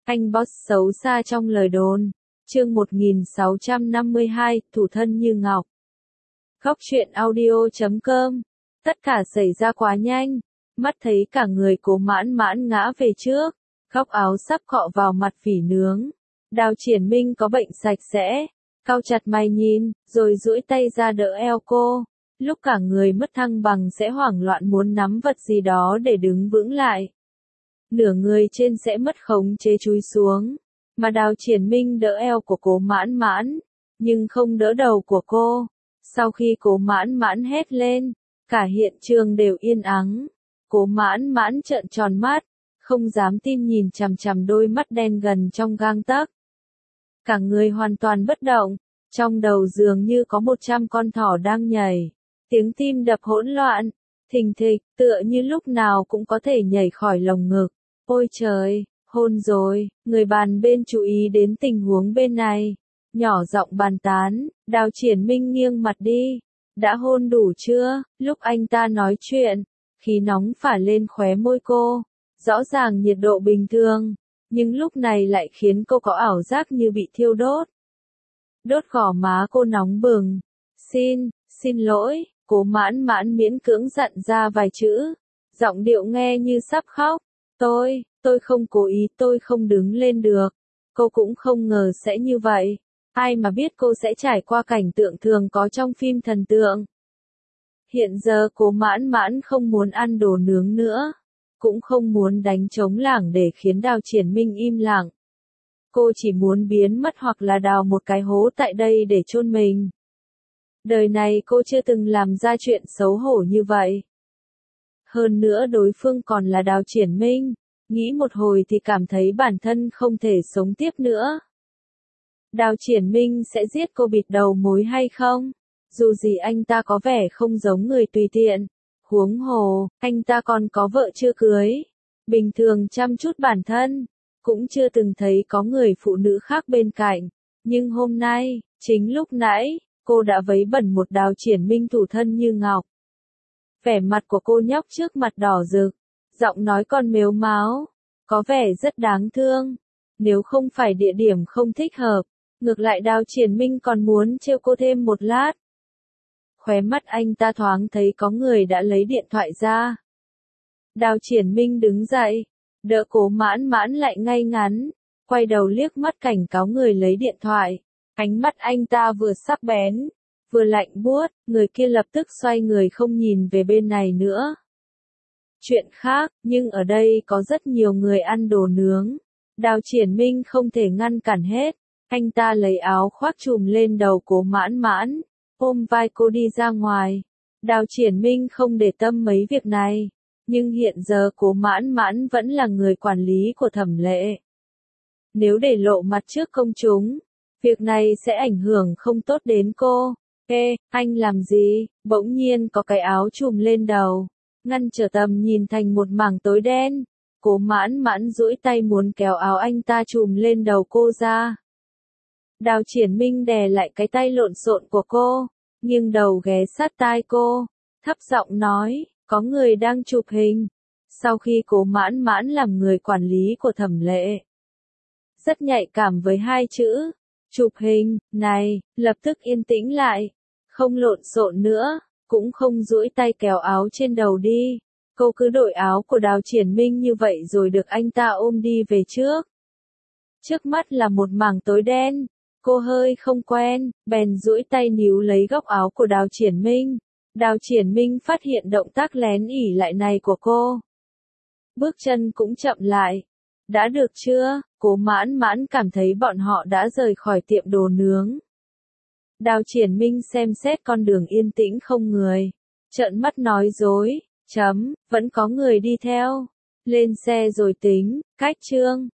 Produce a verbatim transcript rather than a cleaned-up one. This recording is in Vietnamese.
Anh boss xấu xa trong lời đồn. Chương một nghìn sáu trăm năm mươi hai, thủ thân như ngọc. Góc truyện audio chấm com. Tất cả xảy ra quá nhanh. Mắt thấy cả người Cố Mãn Mãn ngã về trước. Góc áo sắp cọ vào mặt phỉ nướng. Đào Triển Minh có bệnh sạch sẽ. Cau chặt mày nhìn, rồi duỗi tay ra đỡ eo cô. Lúc cả người mất thăng bằng sẽ hoảng loạn muốn nắm vật gì đó để đứng vững lại. Nửa người trên sẽ mất khống chế chúi xuống. Mà Đào Triển Minh đỡ eo của Cố Mãn Mãn, nhưng không đỡ đầu của cô. Sau khi Cố Mãn Mãn hét lên, cả hiện trường đều yên ắng. Cố Mãn Mãn trợn tròn mắt, không dám tin nhìn chằm chằm đôi mắt đen gần trong gang tấc. Cả người hoàn toàn bất động, trong đầu dường như có một trăm con thỏ đang nhảy. Tiếng tim đập hỗn loạn, thình thịch, tựa như lúc nào cũng có thể nhảy khỏi lồng ngực. Ôi trời, hôn rồi, người bàn bên chú ý đến tình huống bên này. Nhỏ giọng bàn tán, Đào Triển Minh nghiêng mặt đi. Đã hôn đủ chưa? Lúc anh ta nói chuyện, khí nóng phả lên khóe môi cô. Rõ ràng nhiệt độ bình thường, nhưng lúc này lại khiến cô có ảo giác như bị thiêu đốt. Đốt gò má cô nóng bừng. Xin, xin lỗi, Cố Mãn Mãn miễn cưỡng dặn ra vài chữ. Giọng điệu nghe như sắp khóc. Tôi, tôi không cố ý, tôi không đứng lên được. Cô cũng không ngờ sẽ như vậy. Ai mà biết cô sẽ trải qua cảnh tượng thường có trong phim thần tượng. Hiện giờ Cố Mãn Mãn không muốn ăn đồ nướng nữa. Cũng không muốn đánh trống lảng để khiến Đào Triển Minh im lặng. Cô chỉ muốn biến mất hoặc là đào một cái hố tại đây để chôn mình. Đời này cô chưa từng làm ra chuyện xấu hổ như vậy. Hơn nữa đối phương còn là Đào Triển Minh. Nghĩ một hồi thì cảm thấy bản thân không thể sống tiếp nữa. Đào Triển Minh sẽ giết cô bịt đầu mối hay không? Dù gì anh ta có vẻ không giống người tùy tiện. Huống hồ, anh ta còn có vợ chưa cưới. Bình thường chăm chút bản thân. Cũng chưa từng thấy có người phụ nữ khác bên cạnh. Nhưng hôm nay, chính lúc nãy, cô đã vấy bẩn một Đào Triển Minh thủ thân như ngọc. Vẻ mặt của cô nhóc trước mặt đỏ rực. Giọng nói còn mếu máo. Có vẻ rất đáng thương. Nếu không phải địa điểm không thích hợp. Ngược lại Đào Triển Minh còn muốn trêu cô thêm một lát. Khóe mắt anh ta thoáng thấy có người đã lấy điện thoại ra. Đào Triển Minh đứng dậy. Đỡ Cố Mãn Mãn lại ngay ngắn. Quay đầu liếc mắt cảnh cáo người lấy điện thoại. Ánh mắt anh ta vừa sắc bén, vừa lạnh buốt, người kia lập tức xoay người không nhìn về bên này nữa. Chuyện khác, nhưng ở đây có rất nhiều người ăn đồ nướng. Đào Triển Minh không thể ngăn cản hết. Anh ta lấy áo khoác trùm lên đầu Cố Mãn Mãn, ôm vai cô đi ra ngoài. Đào Triển Minh không để tâm mấy việc này. Nhưng hiện giờ Cố Mãn Mãn vẫn là người quản lý của Thẩm Lệ. Nếu để lộ mặt trước công chúng, việc này sẽ ảnh hưởng không tốt đến cô. Ê, anh làm gì? Bỗng nhiên có cái áo trùm lên đầu, ngăn trở tầm nhìn thành một mảng tối đen. Cố Mãn Mãn duỗi tay muốn kéo áo anh ta trùm lên đầu cô ra. Đào Triển Minh đè lại cái tay lộn xộn của cô, nghiêng đầu ghé sát tai cô, thấp giọng nói, có người đang chụp hình. Sau khi Cố Mãn Mãn làm người quản lý của Thẩm Lệ, rất nhạy cảm với hai chữ chụp hình này, lập tức yên tĩnh lại, không lộn xộn nữa, cũng không duỗi tay kéo áo trên đầu đi. Cô cứ đội áo của Đào Triển Minh như vậy rồi được anh ta ôm đi về trước. Trước mắt là một mảng tối đen, cô hơi không quen, bèn duỗi tay níu lấy góc áo của Đào Triển Minh. Đào Triển Minh phát hiện động tác lén ỉ lại này của cô. Bước chân cũng chậm lại. Đã được chưa? Cố Mãn Mãn cảm thấy bọn họ đã rời khỏi tiệm đồ nướng. Đào Triển Minh xem xét con đường yên tĩnh không người. Trợn mắt nói dối, chấm, vẫn có người đi theo. Lên xe rồi tính, cách chương.